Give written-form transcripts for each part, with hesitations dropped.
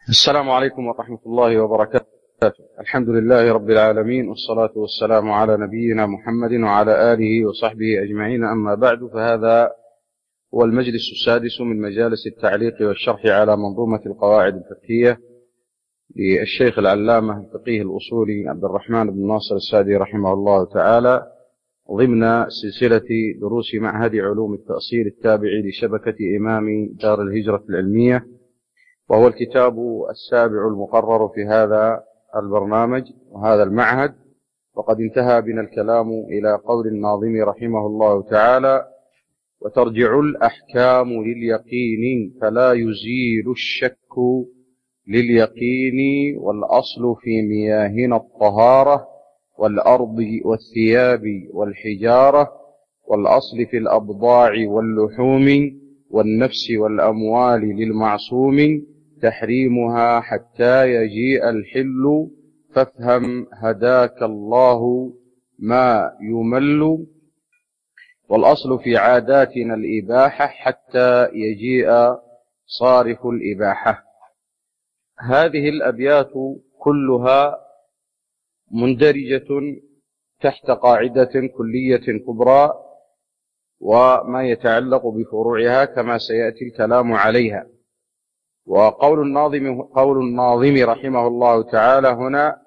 السلام عليكم ورحمة الله وبركاته. الحمد لله رب العالمين، والصلاة والسلام على نبينا محمد وعلى آله وصحبه أجمعين. أما بعد، فهذا هو المجلس السادس من مجالس التعليق والشرح على منظومة القواعد الفقهية للشيخ العلامة الفقيه الأصولي عبد الرحمن بن ناصر السعدي رحمه الله تعالى، ضمن سلسلة دروس معهد علوم التأصيل التابع لشبكة إمام دار الهجرة العلمية، وهو الكتاب السابع المقرر في هذا البرنامج وهذا المعهد. وقد انتهى بنا الكلام إلى قول الناظم رحمه الله تعالى: وترجع الأحكام لليقين فلا يزيل الشك لليقين، والأصل في مياهنا الطهارة والأرض والثياب والحجارة، والأصل في الأبضاع واللحوم والنفس والأموال للمعصوم تحريمها حتى يجيء الحل، فافهم هداك الله ما يمل، والأصل في عاداتنا الإباحة حتى يجيء صارف الإباحة. هذه الأبيات كلها مندرجة تحت قاعدة كلية كبرى وما يتعلق بفروعها كما سيأتي الكلام عليها. وقول الناظم رحمه الله تعالى هنا: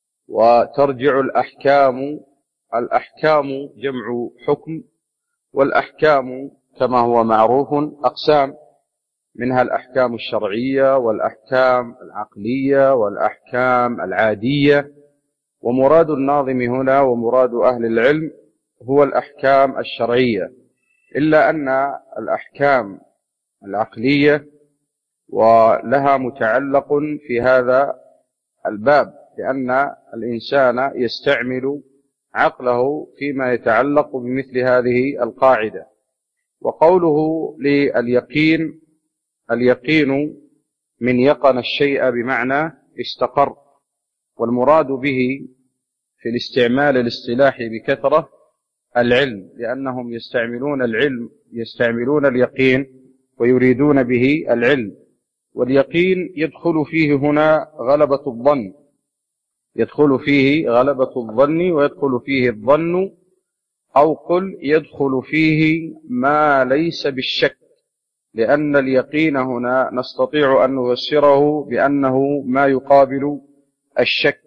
وترجع الأحكام. الأحكام جمع حكم، والأحكام كما هو معروف أقسام، منها الأحكام الشرعية والأحكام العقلية والأحكام العادية. ومراد الناظم هنا ومراد أهل العلم هو الأحكام الشرعية، إلا أن الأحكام العقلية ولها متعلق في هذا الباب، لأن الإنسان يستعمل عقله فيما يتعلق بمثل هذه القاعدة. وقوله لليقين: اليقين من يقن الشيء بمعنى استقر، والمراد به في الاستعمال الاصطلاحي بكثرة العلم، لأنهم يستعملون اليقين ويريدون به العلم. واليقين يدخل فيه هنا غلبة الظن، يدخل فيه غلبة الظن ويدخل فيه الظن، أو قل يدخل فيه ما ليس بالشك، لأن اليقين هنا نستطيع أن نفسره بأنه ما يقابل الشك،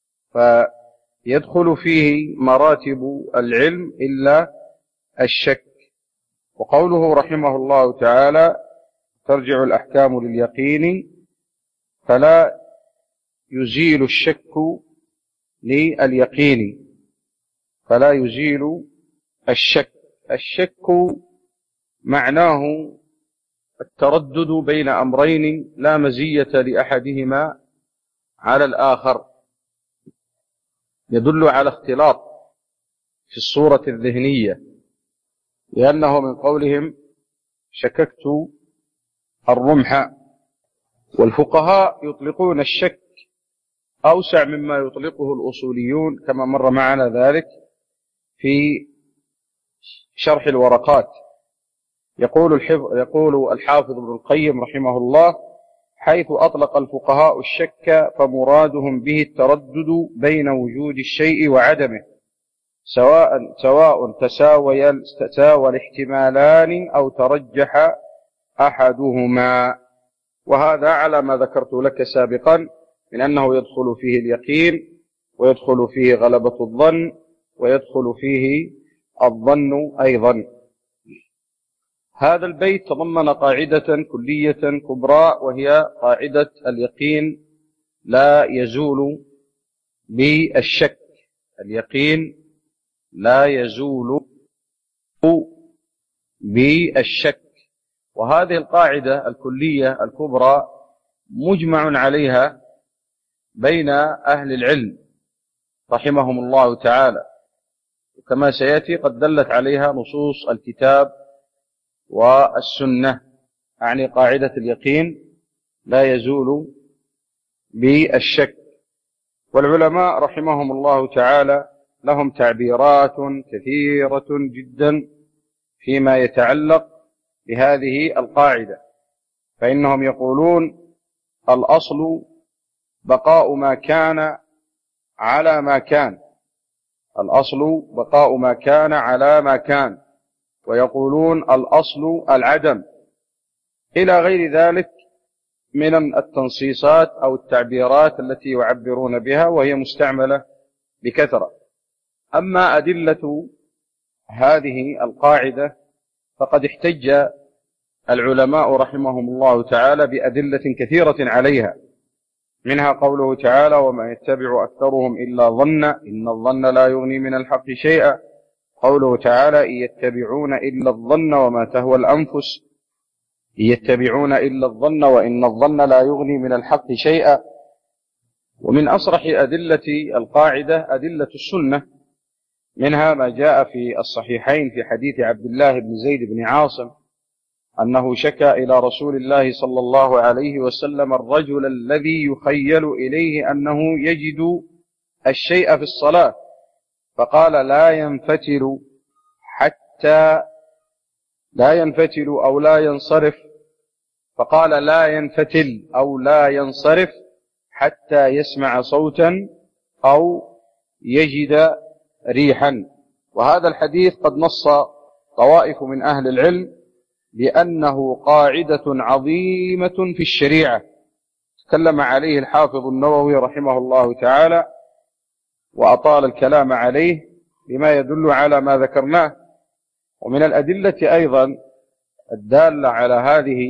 فيدخل فيه مراتب العلم إلا الشك. وقوله رحمه الله تعالى: ترجع الأحكام لليقين فلا يزيل الشك لليقين، فلا يزيل الشك. الشك معناه التردد بين أمرين لا مزية لأحدهما على الآخر، يدل على اختلاط في الصورة الذهنية، لأنه من قولهم شككت الرمح. والفقهاء يطلقون الشك أوسع مما يطلقه الأصوليون، كما مر معنا ذلك في شرح الورقات. يقول الحافظ ابن القيم رحمه الله: حيث أطلق الفقهاء الشك فمرادهم به التردد بين وجود الشيء وعدمه، سواء تساوى الاحتمالان أو ترجح أحدهما. وهذا على ما ذكرت لك سابقا من أنه يدخل فيه اليقين ويدخل فيه غلبة الظن ويدخل فيه الظن أيضا. هذا البيت تضمن قاعدة كلية كبرى، وهي قاعدة اليقين لا يزول بالشك. اليقين لا يزول بالشك. وهذه القاعدة الكلية الكبرى مجمع عليها بين أهل العلم رحمهم الله تعالى، وكما سيأتي قد دلت عليها نصوص الكتاب والسنة، يعني قاعدة اليقين لا يزول بالشك. والعلماء رحمهم الله تعالى لهم تعبيرات كثيرة جدا فيما يتعلق بهذه القاعدة، فإنهم يقولون الأصل بقاء ما كان على ما كان، الأصل بقاء ما كان على ما كان، ويقولون الأصل العدم، إلى غير ذلك من التنصيصات أو التعبيرات التي يعبرون بها وهي مستعملة بكثرة. أما أدلة هذه القاعدة فقد احتج العلماء رحمهم الله تعالى بأدلة كثيرة عليها، منها قوله تعالى: وما يتبع أكثرهم إلا ظن إن الظن لا يغني من الحق شيئا. قوله تعالى: إن يتبعون إلا الظن وما تهوى الأنفس، إن يتبعون إلا الظن وإن الظن لا يغني من الحق شيئا. ومن أصرح أدلة القاعدة أدلة السنة، منها ما جاء في الصحيحين في حديث عبد الله بن زيد بن عاصم أنه شكى إلى رسول الله صلى الله عليه وسلم الرجل الذي يخيل إليه أنه يجد الشيء في الصلاة، فقال: لا ينفتل أو لا ينصرف، فقال: لا ينفتل أو لا ينصرف حتى يسمع صوتا أو يجد ريحا. وهذا الحديث قد نص طوائف من أهل العلم بأنه قاعدة عظيمة في الشريعة، تكلم عليه الحافظ النووي رحمه الله تعالى وأطال الكلام عليه بما يدل على ما ذكرناه. ومن الأدلة أيضا الدالة على هذه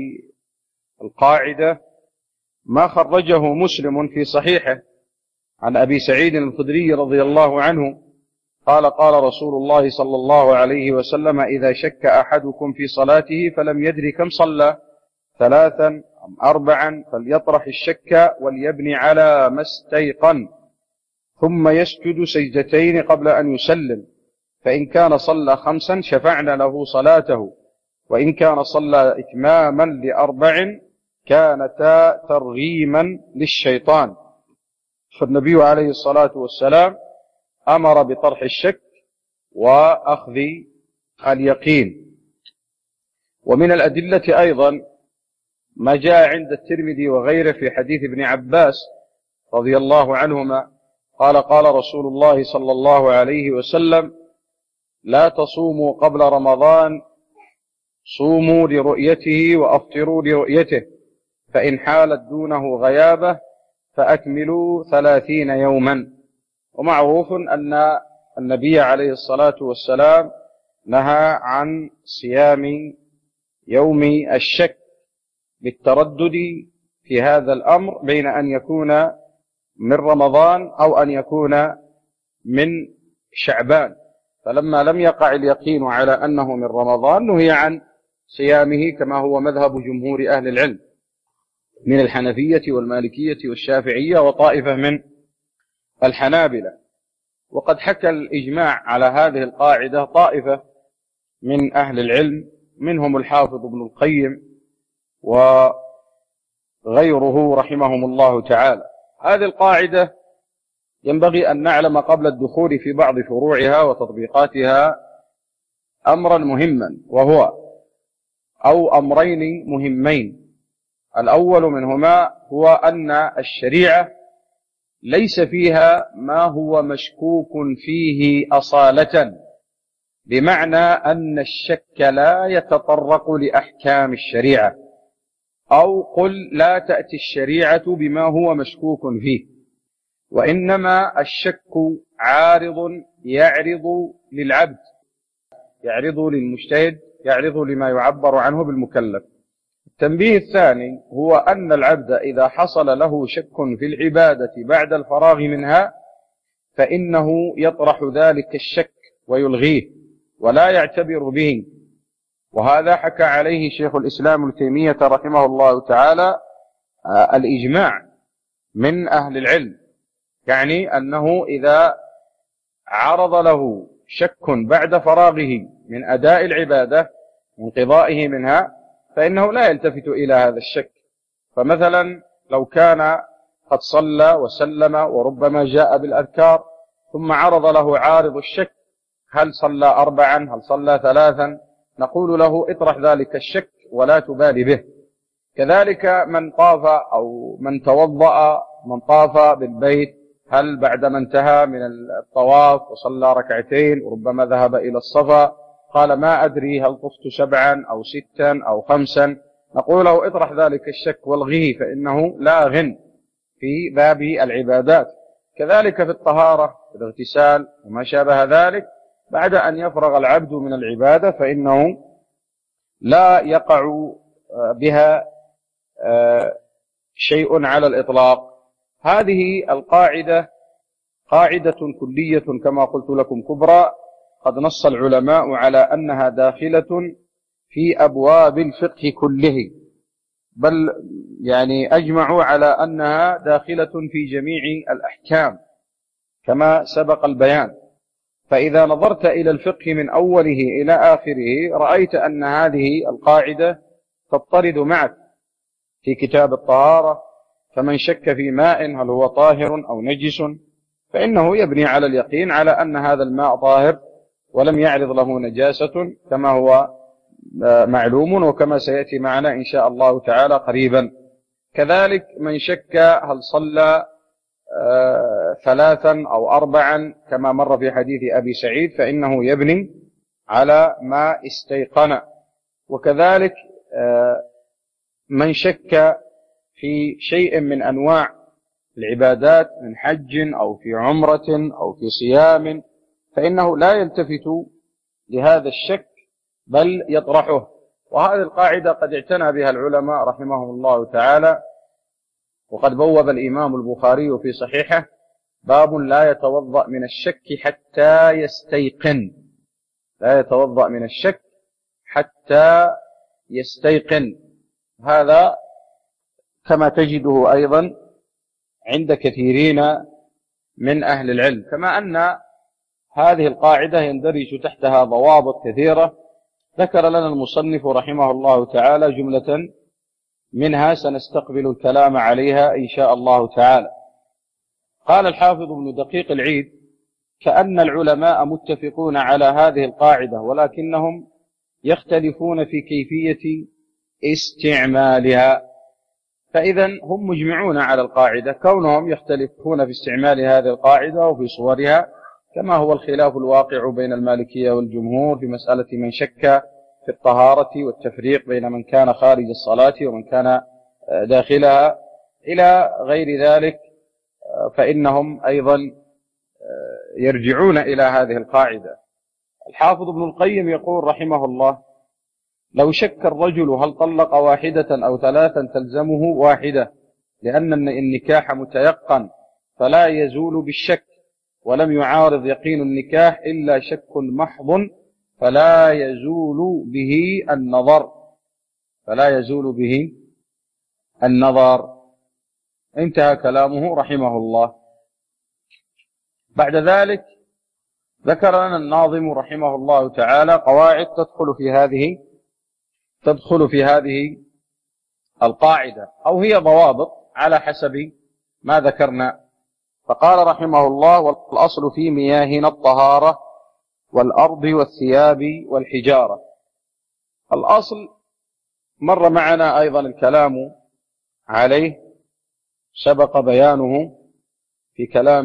القاعدة ما خرجه مسلم في صحيحه عن أبي سعيد الخدري رضي الله عنه قال: قال رسول الله صلى الله عليه وسلم: إذا شك أحدكم في صلاته فلم يدر كم صلى، 3 أم 4، فليطرح الشك وليبني على ما استيقن، ثم يسجد سجدتين قبل أن يسلم، فإن كان صلى 5 شفعنا له صلاته، وإن كان صلى إتماما ل4 كانتا ترغيما للشيطان. فالنبي عليه الصلاة والسلام أمر بطرح الشك وأخذ اليقين. ومن الأدلة أيضا ما جاء عند الترمذي وغيره في حديث ابن عباس رضي الله عنهما قال: قال رسول الله صلى الله عليه وسلم: لا تصوموا قبل رمضان، صوموا لرؤيته وأفطروا لرؤيته، فإن حالت دونه غيابة فأكملوا 30 يوما. ومعروف أن النبي عليه الصلاة والسلام نهى عن صيام يوم الشك بالتردد في هذا الأمر بين أن يكون من رمضان أو أن يكون من شعبان، فلما لم يقع اليقين على أنه من رمضان نهي عن صيامه، كما هو مذهب جمهور أهل العلم من الحنفية والمالكية والشافعية وطائفة من الحنابلة. وقد حكى الإجماع على هذه القاعدة طائفة من أهل العلم، منهم الحافظ ابن القيم وغيره رحمهم الله تعالى. هذه القاعدة ينبغي أن نعلم قبل الدخول في بعض فروعها وتطبيقاتها أمرا مهما، وهو أو أمرين مهمين. الأول منهما هو أن الشريعة ليس فيها ما هو مشكوك فيه أصالة، بمعنى أن الشك لا يتطرق لأحكام الشريعة، أو قل لا تأتي الشريعة بما هو مشكوك فيه، وإنما الشك يعرض للعبد، يعرض للمجتهد، يعرض لما يعبر عنه بالمكلف. التنبيه الثاني هو أن العبد إذا حصل له شك في العبادة بعد الفراغ منها فإنه يطرح ذلك الشك ويلغيه ولا يعتبر به. وهذا حكى عليه شيخ الإسلام ابن تيمية رحمه الله تعالى الإجماع من أهل العلم، يعني أنه إذا عرض له شك بعد فراغه من أداء العبادة من قضائه منها فإنه لا يلتفت إلى هذا الشك. فمثلا لو كان قد صلى وسلم وربما جاء بالأذكار ثم عرض له عارض الشك، هل صلى 4 هل صلى 3، نقول له اطرح ذلك الشك ولا تبالي به، كذلك من طاف أو من توضأ، من طاف بالبيت، هل بعدما انتهى من الطواف وصلى ركعتين وربما ذهب إلى الصفا قال ما أدري هل طفت 7 أو 6 أو 5، نقول له اطرح ذلك الشك والغيه، فإنه لاغ في باب العبادات. كذلك في الطهارة، في الاغتسال وما شابه ذلك، بعد أن يفرغ العبد من العبادة فإنه لا يقع بها شيء على الإطلاق. هذه القاعدة قاعدة كلية كما قلت لكم كبرى، قد نص العلماء على أنها داخلة في أبواب الفقه كله، بل يعني أجمعوا على أنها داخلة في جميع الأحكام كما سبق البيان. فإذا نظرت إلى الفقه من أوله إلى آخره رأيت أن هذه القاعدة تضطرد معك في كتاب الطهارة. فمن شك في ماء هل هو طاهر أو نجس فإنه يبني على اليقين على أن هذا الماء طاهر ولم يعرض له نجاسة كما هو معلوم وكما سيأتي معنا إن شاء الله تعالى قريبا. كذلك من شك هل صلى 3 أو 4 كما مر في حديث أبي سعيد فإنه يبني على ما استيقن. وكذلك من شك في شيء من أنواع العبادات من حج أو في عمرة أو في صيام فإنه لا يلتفت لهذا الشك بل يطرحه. وهذه القاعدة قد اعتنى بها العلماء رحمهم الله تعالى، وقد بوب الإمام البخاري في صحيحه باب لا يتوضأ من الشك حتى يستيقن، لا يتوضأ من الشك حتى يستيقن. هذا كما تجده أيضا عند كثيرين من أهل العلم، كما أن هذه القاعدة يندرج تحتها ضوابط كثيرة ذكر لنا المصنف رحمه الله تعالى جملة منها سنستقبل الكلام عليها إن شاء الله تعالى. قال الحافظ ابن دقيق العيد كأن العلماء متفقون على هذه القاعدة ولكنهم يختلفون في كيفية استعمالها. فإذا هم مجمعون على القاعدة، كونهم يختلفون في استعمال هذه القاعدة وفي صورها كما هو الخلاف الواقع بين المالكية والجمهور في مسألة من شك في الطهارة والتفريق بين من كان خارج الصلاة ومن كان داخلها إلى غير ذلك، فإنهم أيضا يرجعون إلى هذه القاعدة. الحافظ ابن القيم يقول رحمه الله لو شك الرجل هل طلق 1 أو 3 تلزمه 1، لأن النكاح متيقن فلا يزول بالشك، ولم يعارض يقين النكاح إلا شك محض فلا يزول به النظر، فلا يزول به النظر. انتهى كلامه رحمه الله. بعد ذلك ذكر لنا الناظم رحمه الله تعالى قواعد تدخل في هذه القاعدة، أو هي ضوابط على حسب ما ذكرنا. فقال رحمه الله والأصل في مياهنا الطهارة والأرض والثياب والحجارة. الأصل مر معنا أيضا الكلام عليه، سبق بيانه في كلام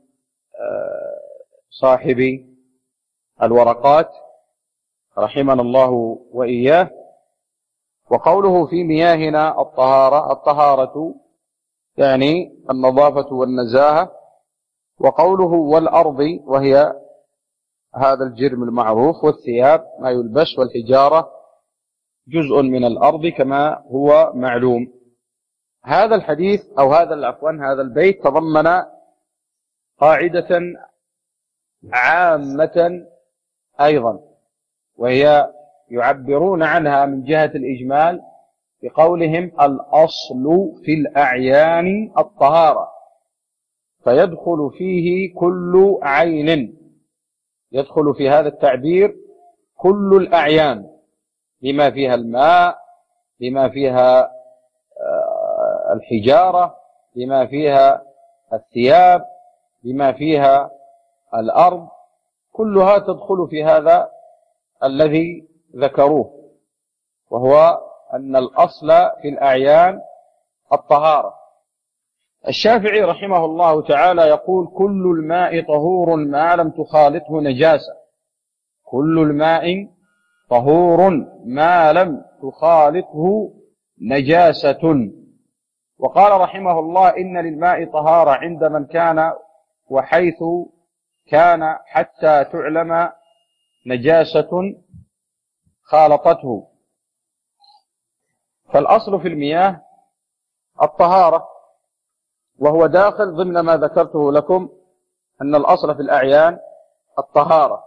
صاحب الورقات رحمنا الله وإياه. وقوله في مياهنا الطهارة يعني النظافة والنزاهة، وقوله والأرض وهي هذا الجرم المعروف، والثياب ما يلبس، والحجارة جزء من الأرض كما هو معلوم. هذا الحديث أو هذا البيت تضمن قاعدة عامة أيضا، وهي يعبرون عنها من جهة الإجمال بقولهم الأصل في الأعيان الطهارة، فيدخل فيه كل عين، يدخل في هذا التعبير كل الأعيان بما فيها الماء، بما فيها الحجارة، بما فيها الثياب، بما فيها الأرض، كلها تدخل في هذا الذي ذكروه، وهو أن الأصل في الأعيان الطهارة. الشافعي رحمه الله تعالى يقول: كل الماء طهور ما لم تخالطه نجاسة. كل الماء طهور ما لم تخالطه نجاسة. وقال رحمه الله: إن للماء طهارة عند من كان وحيث كان حتى تعلم نجاسة خالطته. فالأصل في المياه الطهارة، وهو داخل ضمن ما ذكرته لكم أن الأصل في الأعيان الطهارة.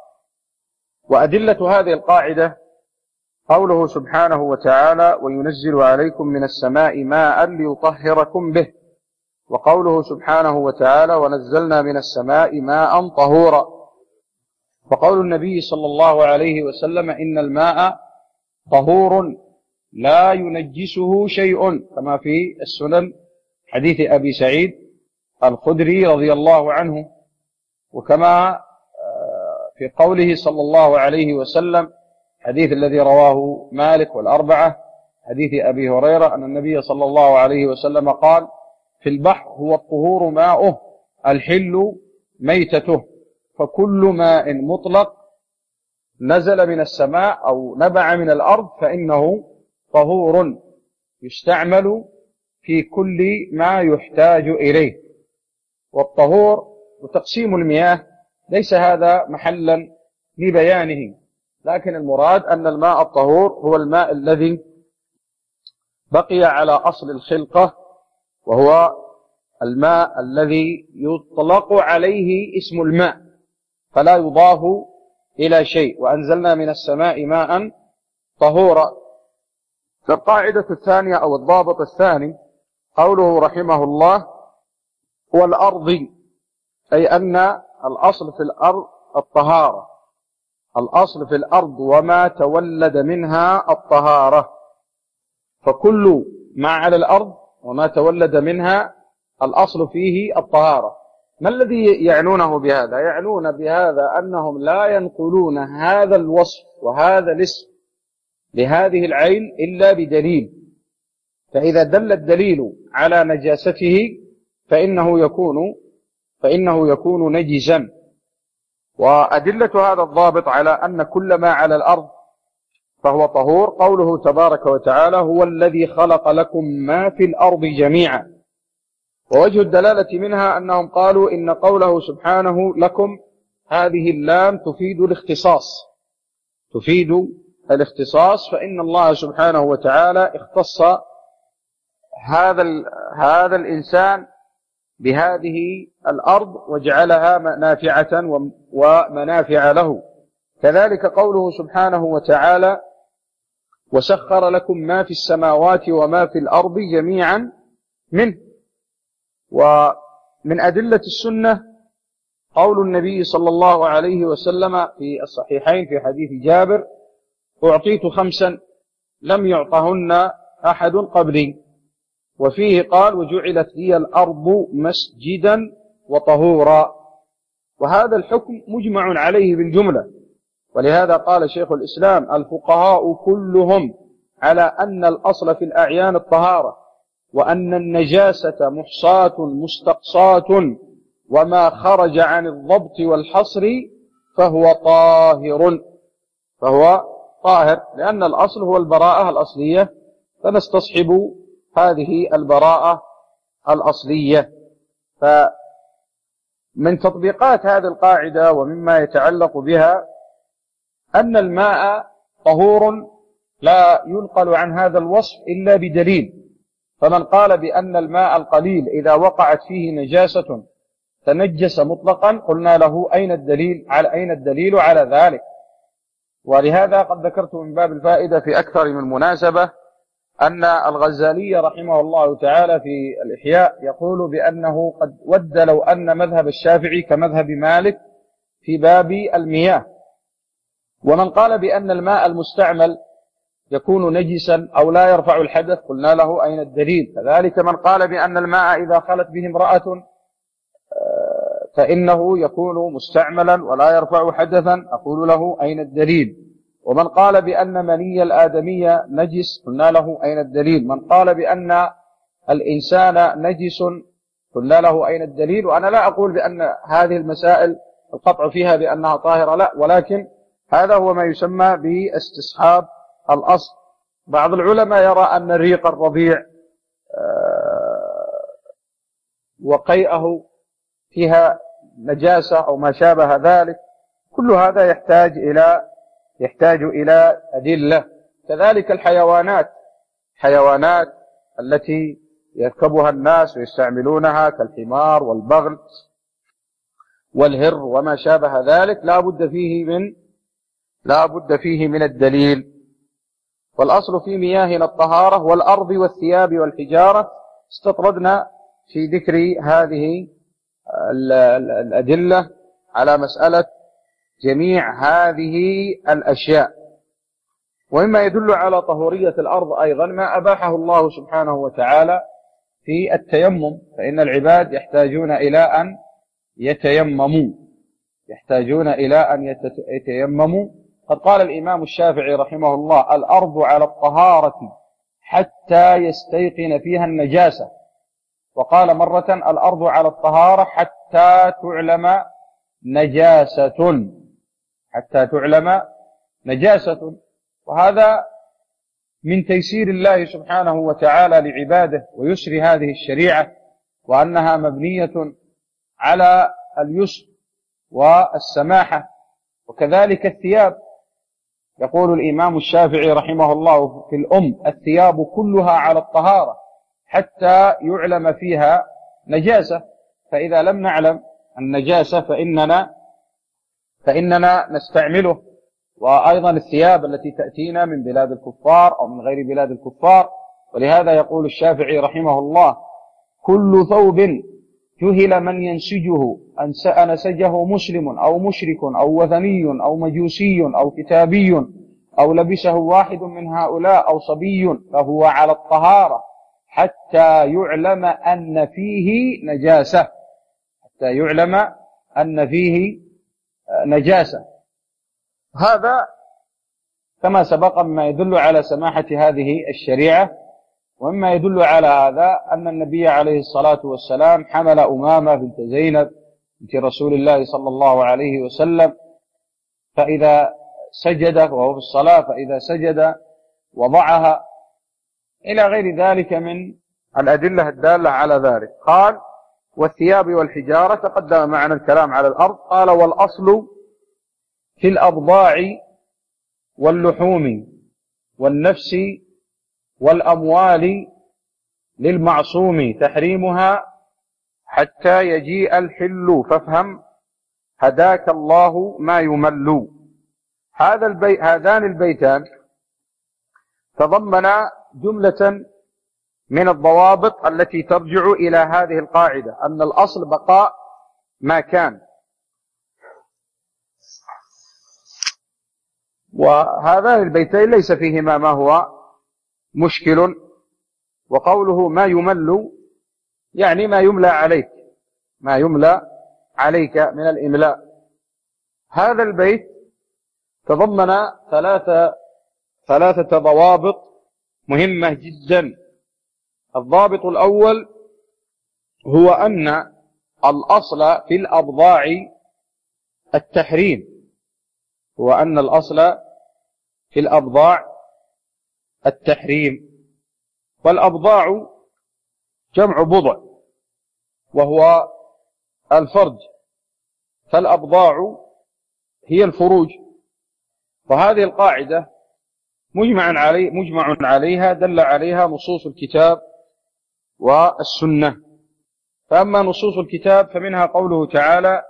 وأدلة هذه القاعدة قوله سبحانه وتعالى: وينزل عليكم من السماء ماء ليطهركم به. وقوله سبحانه وتعالى: ونزلنا من السماء ماء طهورا. وقول النبي صلى الله عليه وسلم: إن الماء طهور لا ينجسه شيء، كما في السنن حديث أبي سعيد الخدري رضي الله عنه. وكما في قوله صلى الله عليه وسلم حديث الذي رواه مالك والأربعة حديث أبي هريرة أن النبي صلى الله عليه وسلم قال: في البحر هو الطهور ماؤه الحل ميتته. فكل ماء مطلق نزل من السماء أو نبع من الأرض فإنه طهور يستعمل في كل ما يحتاج إليه. والطهور وتقسيم المياه ليس هذا محلا لبيانه، لكن المراد أن الماء الطهور هو الماء الذي بقي على أصل الخلقة، وهو الماء الذي يطلق عليه اسم الماء فلا يضاف إلى شيء. وأنزلنا من السماء ماء طهورا. فالقاعدة الثانية أو الضابط الثاني قوله رحمه الله: والأرض، أي أن الأصل في الأرض الطهارة. الأصل في الأرض وما تولد منها الطهارة. فكل ما على الأرض وما تولد منها الأصل فيه الطهارة. ما الذي يعنونه بهذا؟ يعنون بهذا أنهم لا ينقلون هذا الوصف وهذا الاسم لهذه العين إلا بدليل. فإذا دل الدليل على نجاسته فإنه يكون نجسا. وأدلة هذا الضابط على أن كل ما على الأرض فهو طهور قوله تبارك وتعالى: هو الذي خلق لكم ما في الأرض جميعا. ووجه الدلالة منها أنهم قالوا إن قوله سبحانه لكم هذه اللام تفيد الاختصاص، فإن الله سبحانه وتعالى اختص هذا الإنسان بهذه الأرض وجعلها نافعة ومنافع له. كذلك قوله سبحانه وتعالى: وسخر لكم ما في السماوات وما في الأرض جميعا منه. ومن أدلة السنة قول النبي صلى الله عليه وسلم في الصحيحين في حديث جابر: أعطيت 5 لم يعطهن أحد قبلي. وفيه قال: وجعلت لي الأرض مسجدا وطهورا. وهذا الحكم مجمع عليه بالجملة. ولهذا قال شيخ الإسلام: الفقهاء كلهم على أن الأصل في الأعيان الطهارة، وأن النجاسة محصاة مستقصاة، وما خرج عن الضبط والحصر فهو طاهر، لأن الأصل هو البراءة الأصلية، فنستصحب هذه البراءة الأصلية. فمن تطبيقات هذه القاعدة ومما يتعلق بها أن الماء طهور لا ينقل عن هذا الوصف إلا بدليل. فمن قال بأن الماء القليل إذا وقعت فيه نجاسة تنجس مطلقا قلنا له: أين الدليل على ذلك؟ ولهذا قد ذكرت من باب الفائدة في أكثر من مناسبة أن الغزالي رحمه الله تعالى في الإحياء يقول بأنه قد ود لو أن مذهب الشافعي كمذهب مالك في باب المياه. ومن قال بأن الماء المستعمل يكون نجسا أو لا يرفع الحدث قلنا له: أين الدليل؟ كذلك من قال بأن الماء إذا خلت به امرأة فإنه يكون مستعملا ولا يرفع حدثا أقول له: أين الدليل؟ ومن قال بأن مني الآدمية نجس قلنا له أين الدليل؟ من قال بأن الإنسان نجس قلنا له أين الدليل؟ وأنا لا أقول بأن هذه المسائل القطع فيها بأنها طاهرة، لا، ولكن هذا هو ما يسمى باستصحاب الأصل. بعض العلماء يرى أن ريق الرضيع وقيئه فيها نجاسة أو ما شابه ذلك، كل هذا يحتاج إلى أدلة. كذلك الحيوانات التي يركبها الناس ويستعملونها كالحمار والبغل والهر وما شابه ذلك لا بد فيه من الدليل. والأصل في مياهنا الطهارة. والأرض والثياب والحجارة استطردنا في ذكر هذه الأدلة على مسألة جميع هذه الأشياء. ومما يدل على طهورية الأرض أيضا ما أباحه الله سبحانه وتعالى في التيمم، فإن العباد يحتاجون إلى أن يتيمموا. قد قال الإمام الشافعي رحمه الله: الأرض على الطهارة حتى يستيقن فيها النجاسة. وقال مرة: الأرض على الطهارة حتى تعلم نجاسة. وهذا من تيسير الله سبحانه وتعالى لعباده ويسر هذه الشريعة، وأنها مبنية على اليسر والسماحة. وكذلك الثياب، يقول الإمام الشافعي رحمه الله في الثياب كلها على الطهارة حتى يعلم فيها نجاسة، فإذا لم نعلم النجاسة فإننا نستعمله. وأيضا الثياب التي تأتينا من بلاد الكفار أو من غير بلاد الكفار، ولهذا يقول الشافعي رحمه الله: كل ثوب جهل من ينسجه أنسجه مسلم أو مشرك أو وثني أو مجوسي أو كتابي أو لبسه واحد من هؤلاء أو صبي فهو على الطهارة حتى يعلم أن فيه نجاسة. هذا كما سبق مما يدل على سماحة هذه الشريعة. ومما يدل على هذا أن النبي عليه الصلاة والسلام حمل أمامة بنت زينب بنت رسول الله صلى الله عليه وسلم، فإذا سجد وهو في الصلاة فإذا سجد وضعها، إلى غير ذلك من الأدلة الدالة على ذلك. قال: والثياب والحجارة. تقدم معنا الكلام على الأرض. قال: والأصل في الأبضاع واللحوم والنفس والأموال للمعصوم تحريمها حتى يجيء الحل، فافهم هداك الله ما يمل. هذان البيتان تضمنا جملة من الضوابط التي ترجع إلى هذه القاعدة، أن الأصل بقاء ما كان. وهذان البيتين ليس فيهما ما هو مشكل. وقوله ما يمل يعني ما يملى عليك من الإملاء. هذا البيت تضمن ثلاثة ضوابط مهمة جدا. الضابط الأول هو أن الأصل في الأبضاع التحريم. والأبضاع جمع بضع وهو الفرج، فالأبضاع هي الفروج. وهذه القاعدة مجمع عليها، دل عليها نصوص الكتاب والسنة. فأما نصوص الكتاب فمنها قوله تعالى: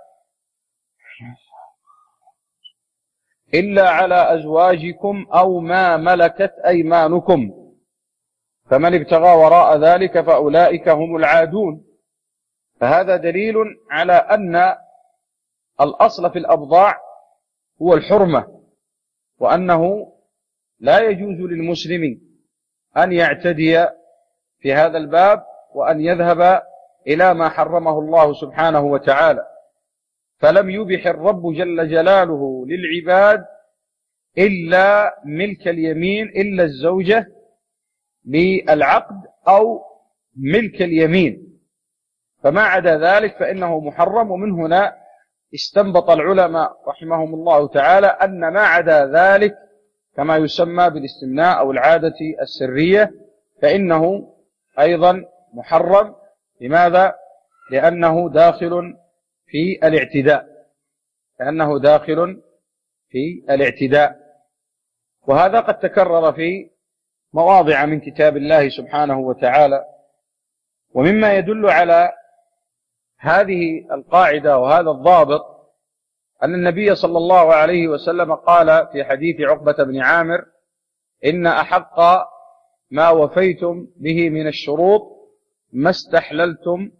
إلا على أزواجكم أو ما ملكت أيمانكم فمن ابتغى وراء ذلك فأولئك هم العادون. فهذا دليل على أن الأصل في الأبضاع هو الحرمة، وأنه لا يجوز للمسلم أن يعتدي في هذا الباب وأن يذهب إلى ما حرمه الله سبحانه وتعالى. فلم يبح الرب جل جلاله للعباد إلا ملك اليمين، إلا الزوجة للعقد أو ملك اليمين، فما عدا ذلك فإنه محرم. ومن هنا استنبط العلماء رحمهم الله تعالى أن ما عدا ذلك كما يسمى بالاستمناء أو العادة السرية فإنه أيضا محرم. لماذا؟ لأنه داخل في الاعتداء، وهذا قد تكرر في مواضع من كتاب الله سبحانه وتعالى. ومما يدل على هذه القاعدة وهذا الضابط أن النبي صلى الله عليه وسلم قال في حديث عقبة بن عامر: إن أحق ما وفيتم به من الشروط ما استحللتم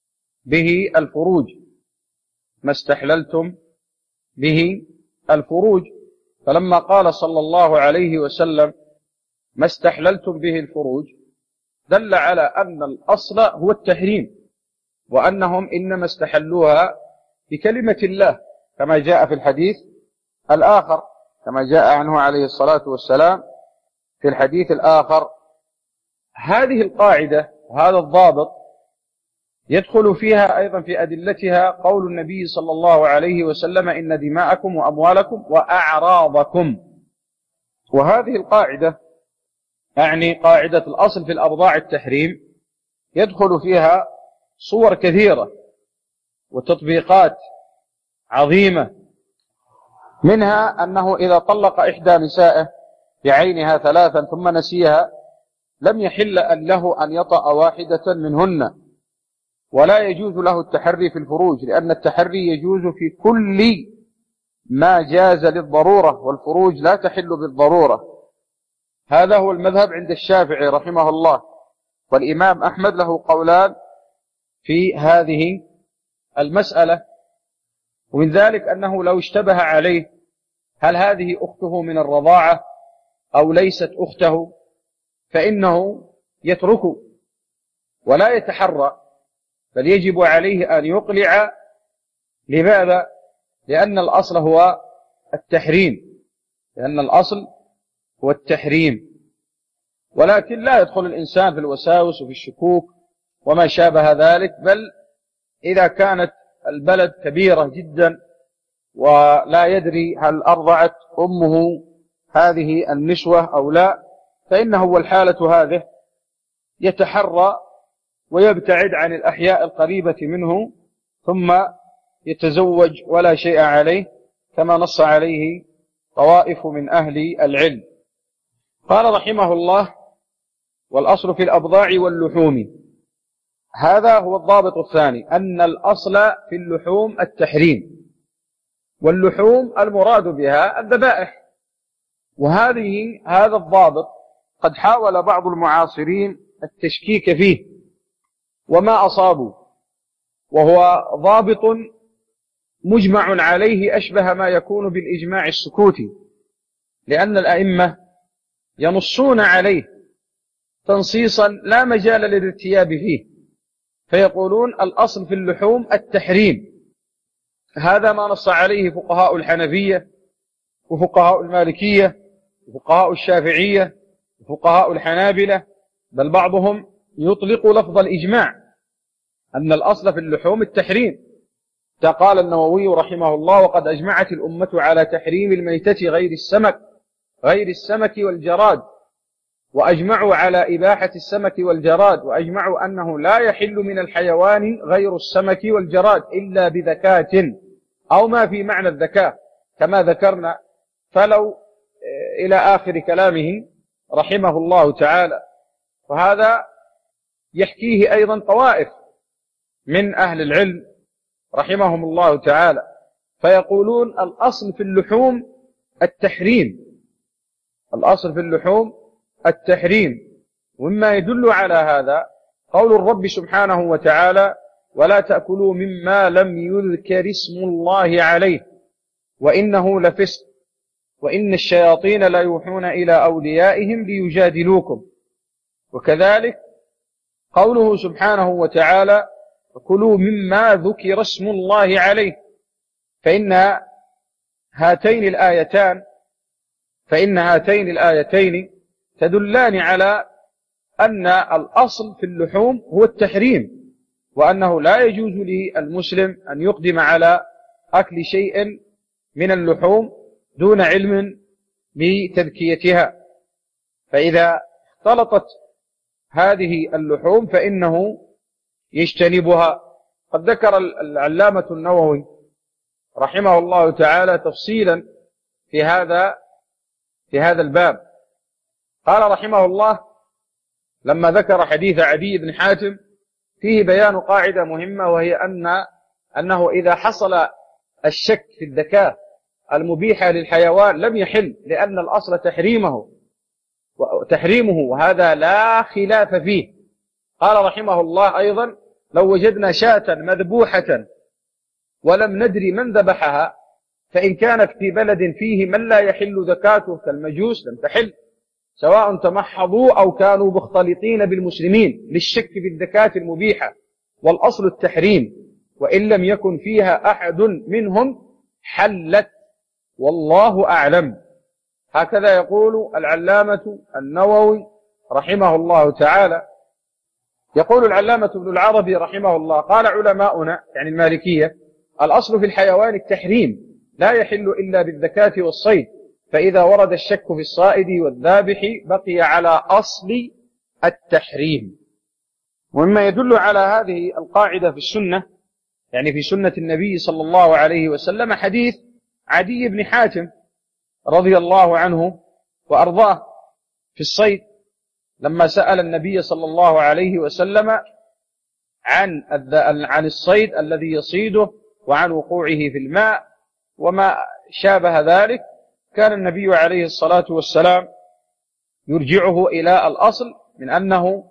به الفروج. فلما قال صلى الله عليه وسلم ما استحللتم به الفروج دل على أن الأصل هو التحريم، وأنهم إنما استحلوها بكلمة الله كما جاء في الحديث الآخر، كما جاء عنه عليه الصلاة والسلام في الحديث الآخر. هذه القاعدة وهذا الضابط يدخل فيها أيضا في أدلتها قول النبي صلى الله عليه وسلم: إن دماءكم وأموالكم وأعراضكم. وهذه القاعدة يعني قاعدة الأصل في الأبضاع التحريم يدخل فيها صور كثيرة وتطبيقات عظيمة، منها أنه إذا طلق إحدى نسائه بعينها 3 ثم نسيها لم يحل له أن يطأ واحدة منهن، ولا يجوز له التحري في الفروج، لأن التحري يجوز في كل ما جاز للضرورة، والفروج لا تحل بالضرورة. هذا هو المذهب عند الشافعي رحمه الله، والإمام أحمد له قولان في هذه المسألة. ومن ذلك أنه لو اشتبه عليه هل هذه أخته من الرضاعة أو ليست أخته فإنه يتركه ولا يتحرى، بل يجب عليه أن يقلع. لماذا؟ لأن الأصل هو التحريم، ولكن لا يدخل الإنسان في الوساوس وفي الشكوك وما شابه ذلك، بل إذا كانت البلد كبيرة جدا ولا يدري هل أرضعت أمه هذه النسوة أو لا، فإنه والحالة هذه يتحرى ويبتعد عن الأحياء القريبة منه ثم يتزوج ولا شيء عليه، كما نص عليه طوائف من أهل العلم. قال رحمه الله: والأصل في الأبضاع واللحوم. هذا هو الضابط الثاني، أن الأصل في اللحوم التحريم، واللحوم المراد بها الذبائح. هذا الضابط قد حاول بعض المعاصرين التشكيك فيه وما أصابوا، وهو ضابط مجمع عليه أشبه ما يكون بالإجماع السكوتي، لأن الأئمة ينصون عليه تنصيصا لا مجال للارتياب فيه، فيقولون الأصل في اللحوم التحريم. هذا ما نص عليه فقهاء الحنفية وفقهاء المالكية وفقهاء الشافعية وفقهاء الحنابلة، بل بعضهم يطلق لفظ الإجماع أن الأصل في اللحوم التحريم. قال النووي رحمه الله: وقد أجمعت الأمة على تحريم الميتة غير السمك والجراد، وأجمعوا على إباحة السمك والجراد، وأجمعوا أنه لا يحل من الحيوان غير السمك والجراد إلا بذكاة أو ما في معنى الذكاة كما ذكرنا. فلو إلى آخر كلامه رحمه الله تعالى. وهذا يحكيه أيضا طوائف من أهل العلم رحمهم الله تعالى، فيقولون الأصل في اللحوم التحريم. ومما يدل على هذا قول الرب سبحانه وتعالى: ولا تأكلوا مما لم يذكر اسم الله عليه وإنه لفسق وإن الشياطين لا يوحون إلى أوليائهم ليجادلوكم. وكذلك قوله سبحانه وتعالى: وكلوا مما ذكر اسم الله عليه. فإن هاتين الآيتان فإن هاتين الآيتين تدلان على أن الأصل في اللحوم هو التحريم، وأنه لا يجوز للمسلم أن يقدم على أكل شيء من اللحوم دون علم بتذكيتها، فإذا اختلطت هذه اللحوم فإنه يجتنبها. قد ذكر العلامة النووي رحمه الله تعالى تفصيلا في هذا الباب. قال رحمه الله لما ذكر حديث عدي بن حاتم فيه بيان قاعدة مهمة، وهي أنه إذا حصل الشك في الذكاة المبيحة للحيوان لم يحل، لأن الأصل تحريمه وهذا لا خلاف فيه. قال رحمه الله أيضا لو وجدنا شاة مذبوحة ولم ندري من ذبحها فإن كانت في بلد فيه من لا يحل زكاته كالمجوس لم تحل، سواء تمحضوا أو كانوا مختلطين بالمسلمين، للشك في الزكاة المبيحة، والأصل التحريم، وإن لم يكن فيها أحد منهم حلت، والله أعلم. هكذا يقول العلامة النووي رحمه الله تعالى. يقول العلامة ابن العربي رحمه الله قال علماؤنا يعني المالكية الأصل في الحيوان التحريم، لا يحل إلا بالذكاة والصيد، فإذا ورد الشك في الصائد والذابح بقي على أصل التحريم. ومما يدل على هذه القاعدة في السنة، يعني في سنة النبي صلى الله عليه وسلم، حديث عدي بن حاتم رضي الله عنه وأرضاه في الصيد، لما سأل النبي صلى الله عليه وسلم عن الصيد الذي يصيده وعن وقوعه في الماء وما شابه ذلك، كان النبي عليه الصلاة والسلام يرجعه إلى الأصل من أنه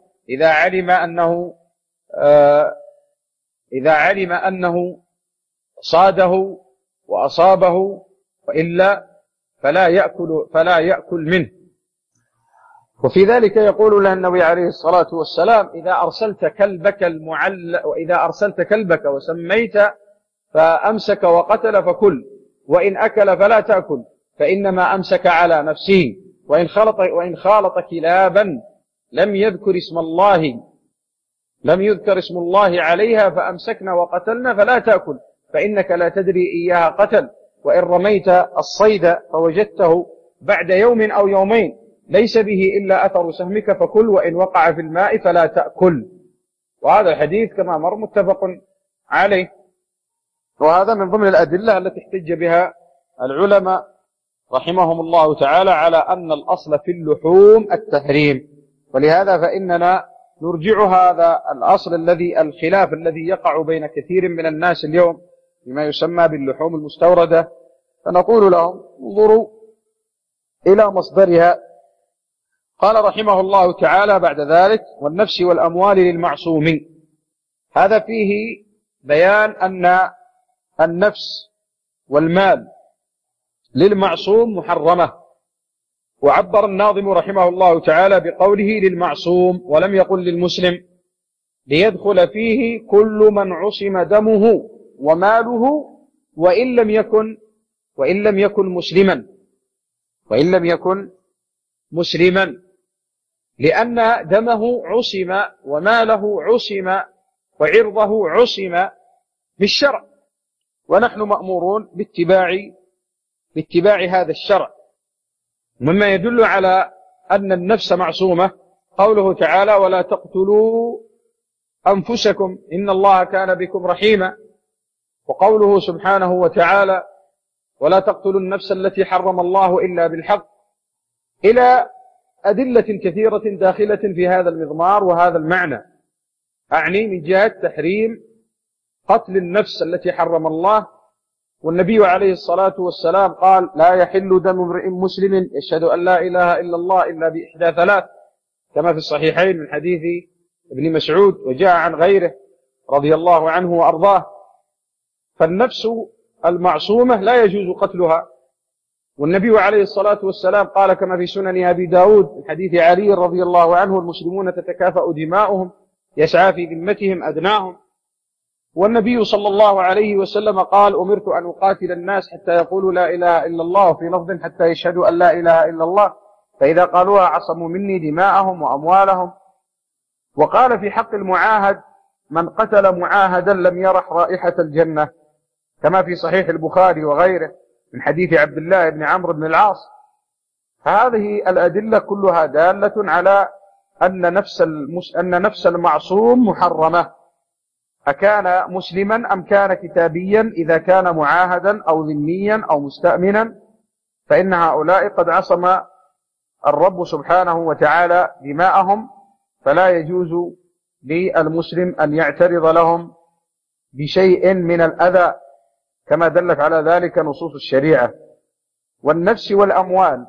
إذا علم أنه صاده وأصابه وإلا فلا يأكل منه. وفي ذلك يقول له النبي عليه الصلاة والسلام وإذا أرسلت كلبك وسميت فأمسك وقتل فكل، وإن أكل فلا تأكل فإنما أمسك على نفسه، وإن خالط كلابا لم يذكر اسم الله عليها فأمسكنا وقتلنا فلا تأكل، فإنك لا تدري إياها قتل، وإن رميت الصيد فوجدته بعد يوم أو يومين ليس به إلا أثر سهمك فكل، وإن وقع في الماء فلا تأكل. وهذا الحديث كما مر متفق عليه، وهذا من ضمن الأدلة التي احتج بها العلماء رحمهم الله تعالى على أن الأصل في اللحوم التحريم. ولهذا فإننا نرجع هذا الأصل الخلاف الذي يقع بين كثير من الناس اليوم بما يسمى باللحوم المستوردة، فنقول لهم انظروا إلى مصدرها. قال رحمه الله تعالى بعد ذلك والنفس والأموال للمعصوم. هذا فيه بيان أن النفس والمال للمعصوم محرمة، وعبر الناظم رحمه الله تعالى بقوله للمعصوم ولم يقل للمسلم، ليدخل فيه كل من عصم دمه وماله وإن لم يكن مسلما، لأن دمه عصم وماله عصم وعرضه عصم بالشرع، ونحن مأمورون باتباع هذا الشرع. مما يدل على أن النفس معصومة قوله تعالى ولا تقتلوا أنفسكم إن الله كان بكم رحيما، وقوله سبحانه وتعالى ولا تقتلوا النفس التي حرم الله إلا بالحق، إلى أدلة كثيرة داخلة في هذا المضمار وهذا المعنى، أعني من جهة تحريم قتل النفس التي حرم الله. والنبي عليه الصلاة والسلام قال لا يحل دم امرئ مسلم يشهد أن لا إله إلا الله إلا بإحدى ثلاث، كما في الصحيحين من حديث ابن مسعود وجاء عن غيره رضي الله عنه وأرضاه. فالنفس المعصومة لا يجوز قتلها، والنبي عليه الصلاة والسلام قال كما في سنن أبي داود من حديث علي رضي الله عنه المسلمون تتكافأ دماؤهم يسعى في ذمتهم أدناهم. والنبي صلى الله عليه وسلم قال: أمرت أن أقاتل الناس حتى يقولوا لا إله إلا الله، وفي لفظ حتى يشهدوا أن لا إله إلا الله، فإذا قالوها عصموا مني دماءهم وأموالهم. وقال في حق المعاهد: من قتل معاهدا لم يرح رائحة الجنة، كما في صحيح البخاري وغيره من حديث عبد الله بن عمرو بن العاص. فهذه الأدلة كلها دالة على أن نفس المعصوم محرمة، أكان مسلما أم كان كتابيا. إذا كان معاهدا أو ذميا أو مستأمنا فإن هؤلاء قد عصم الرب سبحانه وتعالى دماءهم، فلا يجوز للمسلم أن يعترض لهم بشيء من الأذى، كما دلت على ذلك نصوص الشريعة. والنفس والأموال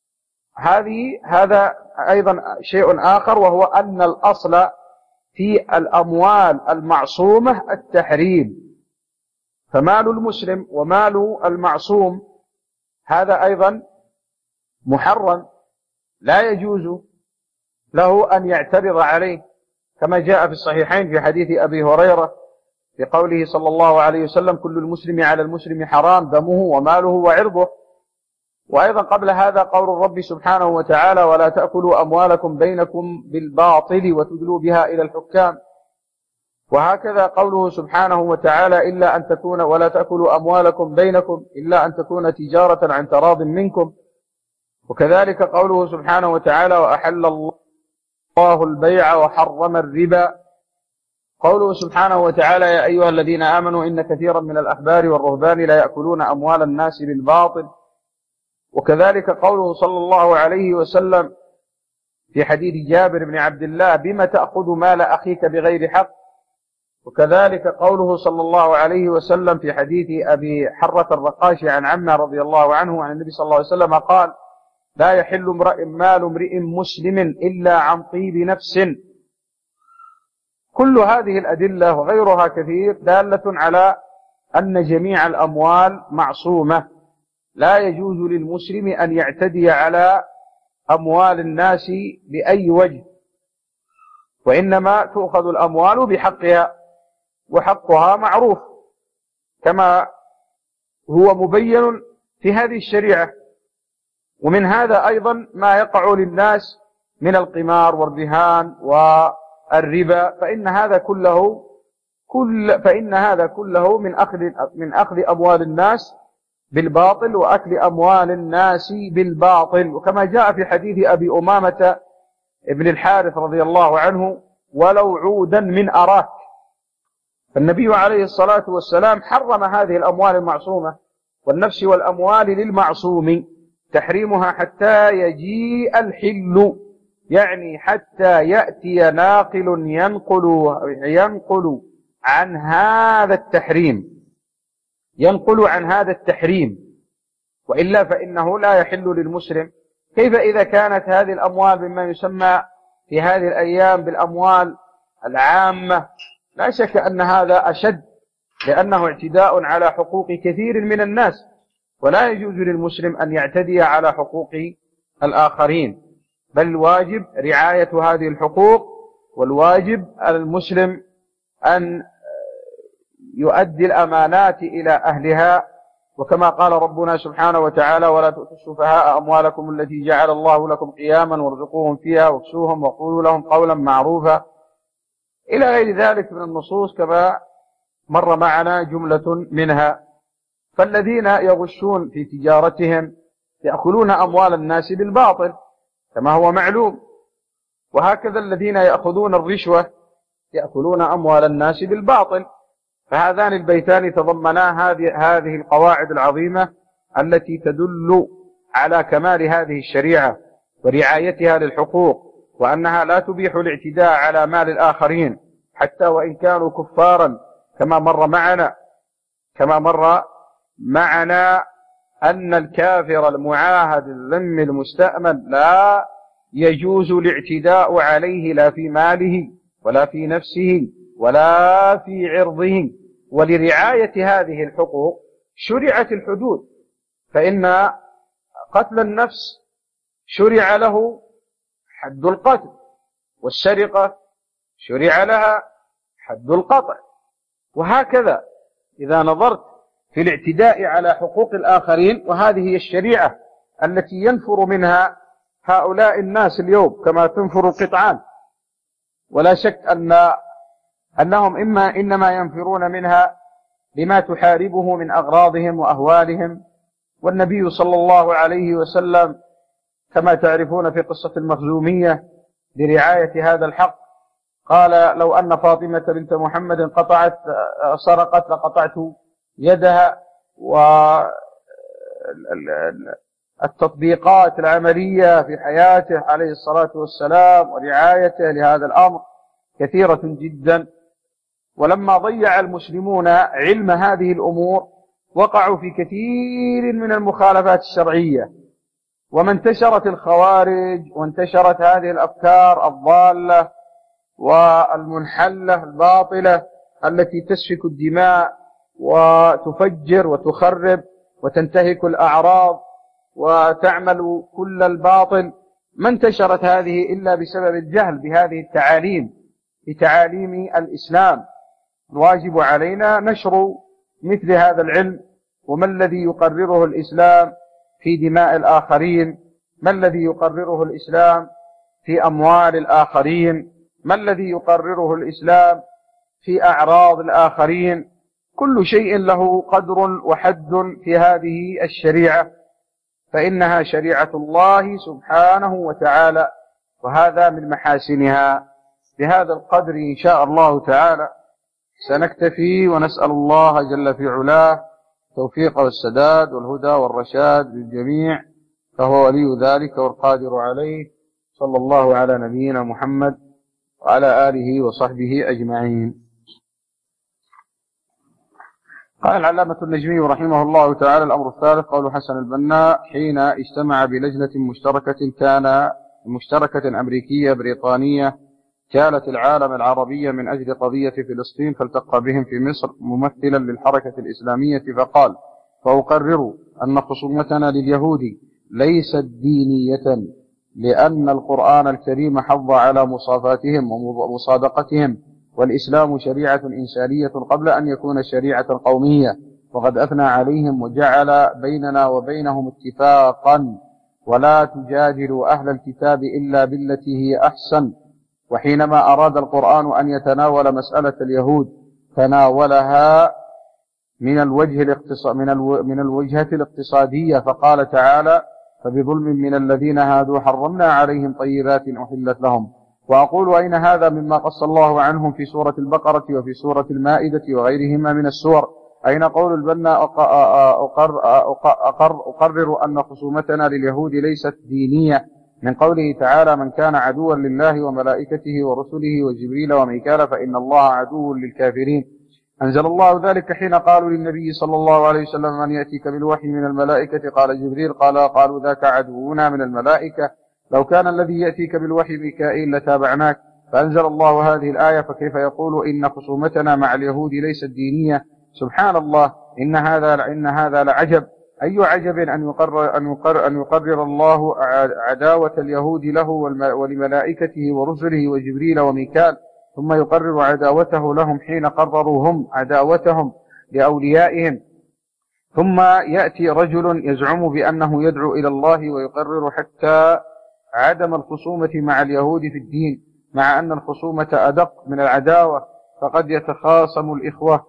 هذا أيضا شيء آخر، وهو أن الأصل في الأموال المعصومة التحريم، فمال المسلم ومال المعصوم هذا أيضا محرم، لا يجوز له أن يعترض عليه، كما جاء في الصحيحين في حديث أبي هريرة في قوله صلى الله عليه وسلم: كل المسلم على المسلم حرام دمه وماله وعرضه. وأيضا قبل هذا قول الرب سبحانه وتعالى: ولا تأكلوا أموالكم بينكم بالباطل وتدلوا بها إلى الحكام. وهكذا قوله سبحانه وتعالى: إلا أن تكون ولا تأكلوا أموالكم بينكم إلا أن تكون تجارة عن تراض منكم. وكذلك قوله سبحانه وتعالى: وأحل الله البيع وحرم الربا. قوله سبحانه وتعالى: يا أيها الذين آمنوا إن كثيرا من الأحبار والرهبان لا يأكلون أموال الناس بالباطل. وكذلك قوله صلى الله عليه وسلم في حديث جابر بن عبد الله: بما تأخذ مال أخيك بغير حق. وكذلك قوله صلى الله عليه وسلم في حديث أبي حرة الرقاشي عن عمه رضي الله عنه عن النبي صلى الله عليه وسلم قال: لا يحل مال امرئ مسلم إلا عن طيب نفس. كل هذه الأدلة وغيرها كثير دالة على أن جميع الأموال معصومة، لا يجوز للمسلم أن يعتدي على أموال الناس بأي وجه، وإنما تؤخذ الأموال بحقها، وحقها معروف كما هو مبين في هذه الشريعة. ومن هذا أيضا ما يقع للناس من القمار والرهان والربا، فإن هذا كله من أخذ أموال الناس بالباطل وأكل أموال الناس بالباطل. وكما جاء في حديث أبي أمامة ابن الحارث رضي الله عنه: ولو عودا من أراك. فالنبي عليه الصلاة والسلام حرم هذه الأموال المعصومة، والنفس والأموال للمعصوم تحريمها حتى يجيء الحل، يعني حتى يأتي ناقل ينقل عن هذا التحريم، وإلا فإنه لا يحل للمسلم. كيف إذا كانت هذه الأموال مما يسمى في هذه الأيام بالأموال العامة؟ لا شك أن هذا أشد، لأنه اعتداء على حقوق كثير من الناس، ولا يجوز للمسلم أن يعتدي على حقوق الآخرين، بل الواجب رعاية هذه الحقوق، والواجب على المسلم أن يؤدي الأمانات إلى أهلها. وكما قال ربنا سبحانه وتعالى: ولا تؤتوا السفهاء أموالكم التي جعل الله لكم قياما وارزقوهم فيها واكسوهم وقولوا لهم قولا معروفا، إلى غير ذلك من النصوص كما مر معنا جملة منها. فالذين يغشون في تجارتهم يأكلون أموال الناس بالباطل كما هو معلوم، وهكذا الذين يأخذون الرشوة يأكلون أموال الناس بالباطل. فهذان البيتان تضمنا هذه القواعد العظيمة التي تدل على كمال هذه الشريعة ورعايتها للحقوق، وأنها لا تبيح الاعتداء على مال الآخرين حتى وإن كانوا كفارا، كما مر معنا أن الكافر المعاهد الذم المستأمن لا يجوز الاعتداء عليه لا في ماله ولا في نفسه ولا في عرضه. ولرعاية هذه الحقوق شرعت الحدود، فإن قتل النفس شرع له حد القتل، والسرقة شرع لها حد القطع، وهكذا إذا نظرت في الاعتداء على حقوق الآخرين، وهذه هي الشريعة التي ينفر منها هؤلاء الناس اليوم كما تنفر القطعان، ولا شك أنهم إنما ينفرون منها لما تحاربه من أغراضهم وأهوالهم. والنبي صلى الله عليه وسلم كما تعرفون في قصة المخزومية لرعاية هذا الحق قال: لو أن فاطمة بنت محمد سرقت لقطعت يدها. والتطبيقات العملية في حياته عليه الصلاة والسلام ورعايته لهذا الأمر كثيرة جدا. ولما ضيع المسلمون علم هذه الأمور وقعوا في كثير من المخالفات الشرعية، وما انتشرت الخوارج وانتشرت هذه الأفكار الضالة والمنحلة الباطلة التي تسفك الدماء وتفجر وتخرب وتنتهك الأعراض وتعمل كل الباطل. ما انتشرت هذه إلا بسبب الجهل بهذه التعاليم، بتعاليم الإسلام. الواجب علينا نشر مثل هذا العلم. وما الذي يقرره الإسلام في دماء الآخرين؟ ما الذي يقرره الإسلام في أموال الآخرين؟ ما الذي يقرره الإسلام في أعراض الآخرين؟ كل شيء له قدر وحد في هذه الشريعة، فإنها شريعة الله سبحانه وتعالى، وهذا من محاسنها. بهذا القدر إن شاء الله تعالى سنكتفي، ونسأل الله جل في علاه التوفيق والسداد والهدى والرشاد للجميع، فهو ولي ذلك والقادر عليه. صلى الله على نبينا محمد وعلى آله وصحبه أجمعين. قال العلامة النجمي رحمه الله تعالى: الأمر الثالث قول حسن البنا حين اجتمع بلجنة مشتركة أمريكية بريطانية كالت العالم العربي من أجل قضية فلسطين، فالتقى بهم في مصر ممثلا للحركة الإسلامية فقال: فأقرر أن خصومتنا لليهود ليست دينية، لأن القرآن الكريم حض على مصافاتهم ومصادقتهم، والإسلام شريعة إنسانية قبل أن يكون شريعة قومية، وقد أثنى عليهم وجعل بيننا وبينهم اتفاقا: ولا تجادلوا أهل الكتاب إلا بالتي هي أحسن. وحينما أراد القرآن أن يتناول مسألة اليهود تناولها من الوجهة الاقتصادية، فقال تعالى: فبظلم من الذين هادوا حرمنا عليهم طيبات أحلت لهم. وأقول: أين هذا مما قص الله عنهم في سورة البقرة وفي سورة المائدة وغيرهما من السور؟ أين قول البنا أقرر أن خصومتنا لليهود ليست دينية، من قوله تعالى: من كان عدوا لله وملائكته ورسله وجبريل وميكال فإن الله عدو للكافرين. أنزل الله ذلك حين قالوا للنبي صلى الله عليه وسلم: من يأتيك بالوحي من الملائكة؟ قال جبريل. قالوا ذاك عدونا من الملائكة، لو كان الذي يأتيك بالوحي ميكائيل لتابعناك. فأنزل الله هذه الآية: فكيف يقول إن خصومتنا مع اليهود ليست دينية؟ سبحان الله، إن هذا لعجب. أي عجب أن يقرر الله عداوة اليهود له ولملائكته ورسله وجبريل وميكال، ثم يقرر عداوته لهم حين قرروا هم عداوتهم لأوليائهم. ثم يأتي رجل يزعم بأنه يدعو إلى الله ويقرر حتى عدم الخصومة مع اليهود في الدين، مع أن الخصومة أدق من العداوة، فقد يتخاصم الإخوة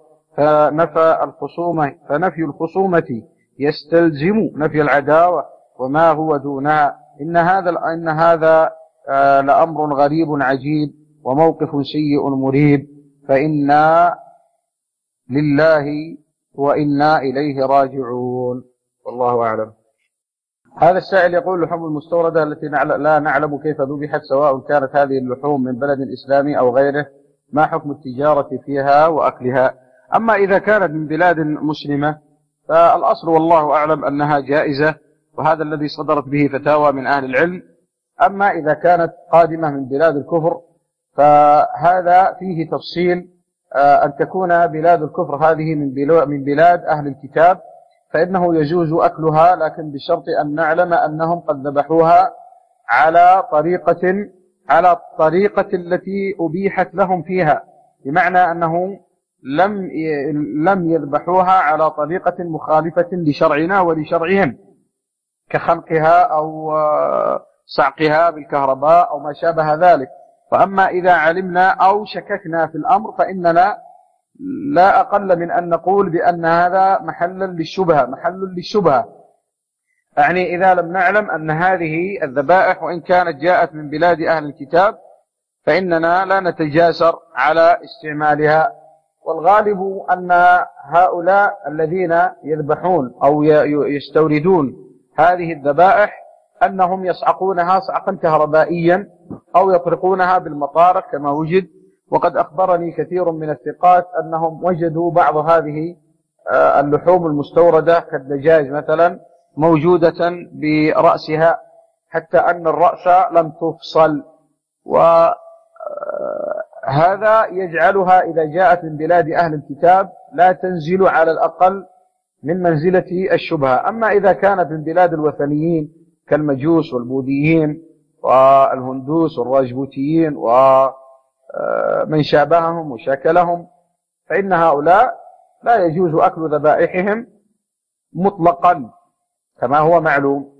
فنفي الخصومة يستلزم نفي العداوة وما هو دونها. إن هذا لأمر غريب عجيب وموقف سيء مريب، فإنا لله وإنا إليه راجعون، والله أعلم. هذا السائل يقول: اللحوم المستوردة التي لا نعلم كيف ذبحت، سواء كانت هذه اللحوم من بلد إسلامي أو غيره، ما حكم التجارة فيها وأكلها؟ أما إذا كانت من بلاد مسلمة فالأصل والله أعلم أنها جائزة، وهذا الذي صدرت به فتاوى من أهل العلم. أما إذا كانت قادمة من بلاد الكفر فهذا فيه تفصيل، أن تكون بلاد الكفر هذه من بلاد أهل الكتاب فإنه يجوز أكلها، لكن بشرط أن نعلم أنهم قد ذبحوها على الطريقة التي أبيحت لهم فيها، بمعنى أنه لم يذبحوها على طريقة مخالفة لشرعنا ولشرعهم، كخنقها أو صعقها بالكهرباء أو ما شابه ذلك. وأما إذا علمنا أو شككنا في الأمر فإننا لا أقل من أن نقول بأن هذا محل للشبهة. يعني إذا لم نعلم أن هذه الذبائح وإن كانت جاءت من بلاد أهل الكتاب فإننا لا نتجاسر على استعمالها. والغالب أن هؤلاء الذين يذبحون أو يستوردون هذه الذبائح أنهم يصعقونها صعقا كهربائيا أو يطرقونها بالمطارق كما وجد. وقد أخبرني كثير من الثقات أنهم وجدوا بعض هذه اللحوم المستوردة كالدجاج مثلا موجودة برأسها، حتى أن الرأس لم تفصل. وهذا يجعلها إذا جاءت من بلاد أهل الكتاب لا تنزل على الأقل من منزلة الشبهة. أما إذا كانت من بلاد الوثنيين كالمجوس والبوذيين والهندوس والراجبوتيين ومن شابههم وشاكلهم فإن هؤلاء لا يجوز أكل ذبائحهم مطلقا كما هو معلوم.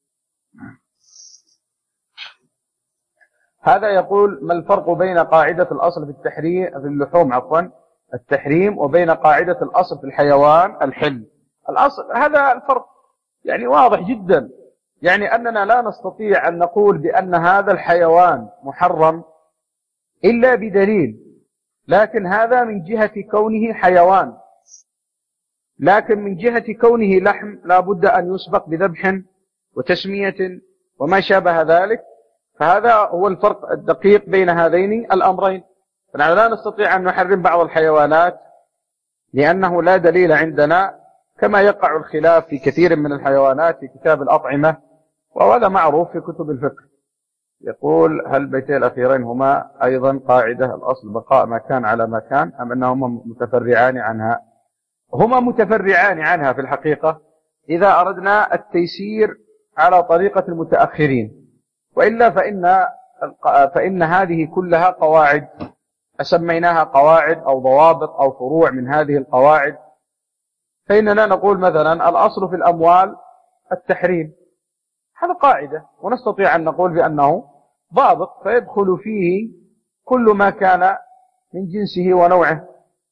هذا يقول: ما الفرق بين قاعدة الأصل في التحريم في اللحوم التحريم وبين قاعدة الأصل في الحيوان الحل؟ الأصل هذا الفرق يعني واضح جدا، يعني أننا لا نستطيع أن نقول بأن هذا الحيوان محرم إلا بدليل، لكن هذا من جهة كونه حيوان، لكن من جهة كونه لحم لا بد أن يسبق بذبح وتسمية وما شابه ذلك. فهذا هو الفرق الدقيق بين هذين الأمرين. فنحن لا نستطيع أن نحرم بعض الحيوانات لأنه لا دليل عندنا، كما يقع الخلاف في كثير من الحيوانات في كتاب الأطعمة، وهذا معروف في كتب الفقه. يقول: هل البيتين الأخيرين هما أيضا قاعدة الأصل بقاء ما كان على ما كان أم أنهما متفرعان عنها؟ هما متفرعان عنها في الحقيقة إذا أردنا التيسير على طريقة المتأخرين، وإلا فإن هذه كلها قواعد أسميناها قواعد أو ضوابط أو فروع من هذه القواعد. فإننا نقول مثلا الأصل في الأموال التحريم، هذا قاعدة، ونستطيع أن نقول بأنه ضابط فيدخل فيه كل ما كان من جنسه ونوعه.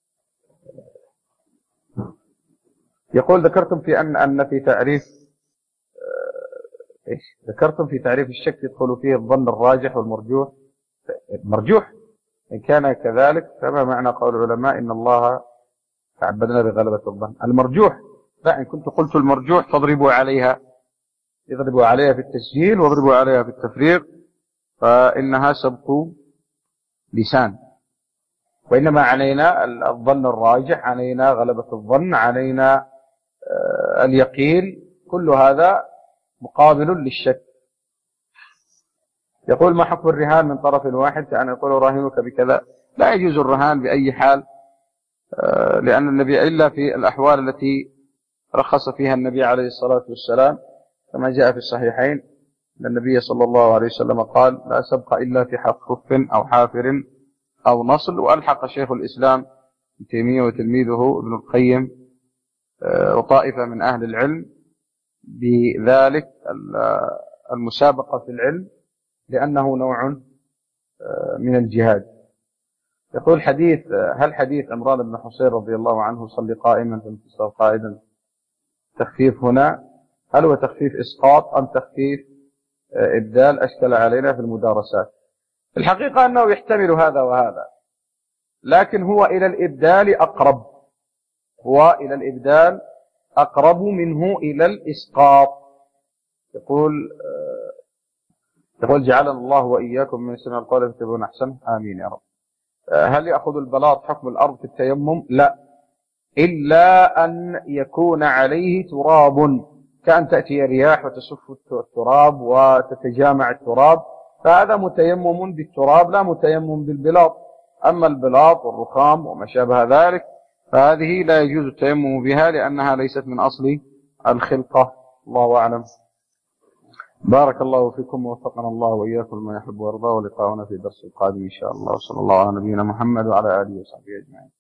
يقول: ذكرتم في تعريف الشك يدخل فيه الظن الراجح والمرجوح. مرجوح إن كان كذلك فما معنى قول العلماء إن الله تعبدنا بغلبة الظن؟ المرجوح، لا، إن كنت قلت المرجوح فاضربوا عليها في التسجيل واضربوا عليها في التفريغ، فإنها سبق لسان. وإنما علينا الظن الراجح، علينا غلبة الظن، علينا اليقين، كل هذا مقابل للشك. يقول: ما حكم الرهان من طرف واحد كأن يقول راهنك بكذا؟ لا يجوز الرهان بأي حال، لأن النبي إلا في الأحوال التي رخص فيها النبي عليه الصلاة والسلام، كما جاء في الصحيحين أن النبي صلى الله عليه وسلم قال: لا سبق إلا في حق خف أو حافر أو نصل. وألحق شيخ الإسلام ابن تيمية وتلميذه ابن القيم وطائفة من أهل العلم بذلك المسابقة في العلم، لأنه نوع من الجهاد. يقول: هل حديث عمران بن حصين رضي الله عنه صلي قائما فانتصر قائدا تخفيف هنا، هل هو تخفيف إسقاط أم تخفيف إبدال؟ أشكل علينا في المدارسات. الحقيقة أنه يحتمل هذا وهذا، لكن هو إلى الإبدال أقرب منه إلى الإسقاط. يقول: جعلنا الله وإياكم من سمع القول فتبعون أحسن، آمين يا رب. هل يأخذ البلاط حكم الأرض في التيمم؟ لا، إلا أن يكون عليه تراب، كأن تأتي رياح وتسف التراب وتتجامع التراب، فهذا متيمم بالتراب لا متيمم بالبلاط. أما البلاط والرخام وما شابه ذلك فهذه لا يجوز التيمم بها لأنها ليست من أصل الخلقة. الله أعلم. بارك الله فيكم ووفقنا الله وإياكم لما يحب ويرضى، ولقاؤنا في درس القادم إن شاء الله. صلى الله على نبينا محمد وعلى آله وصحبه أجمعين.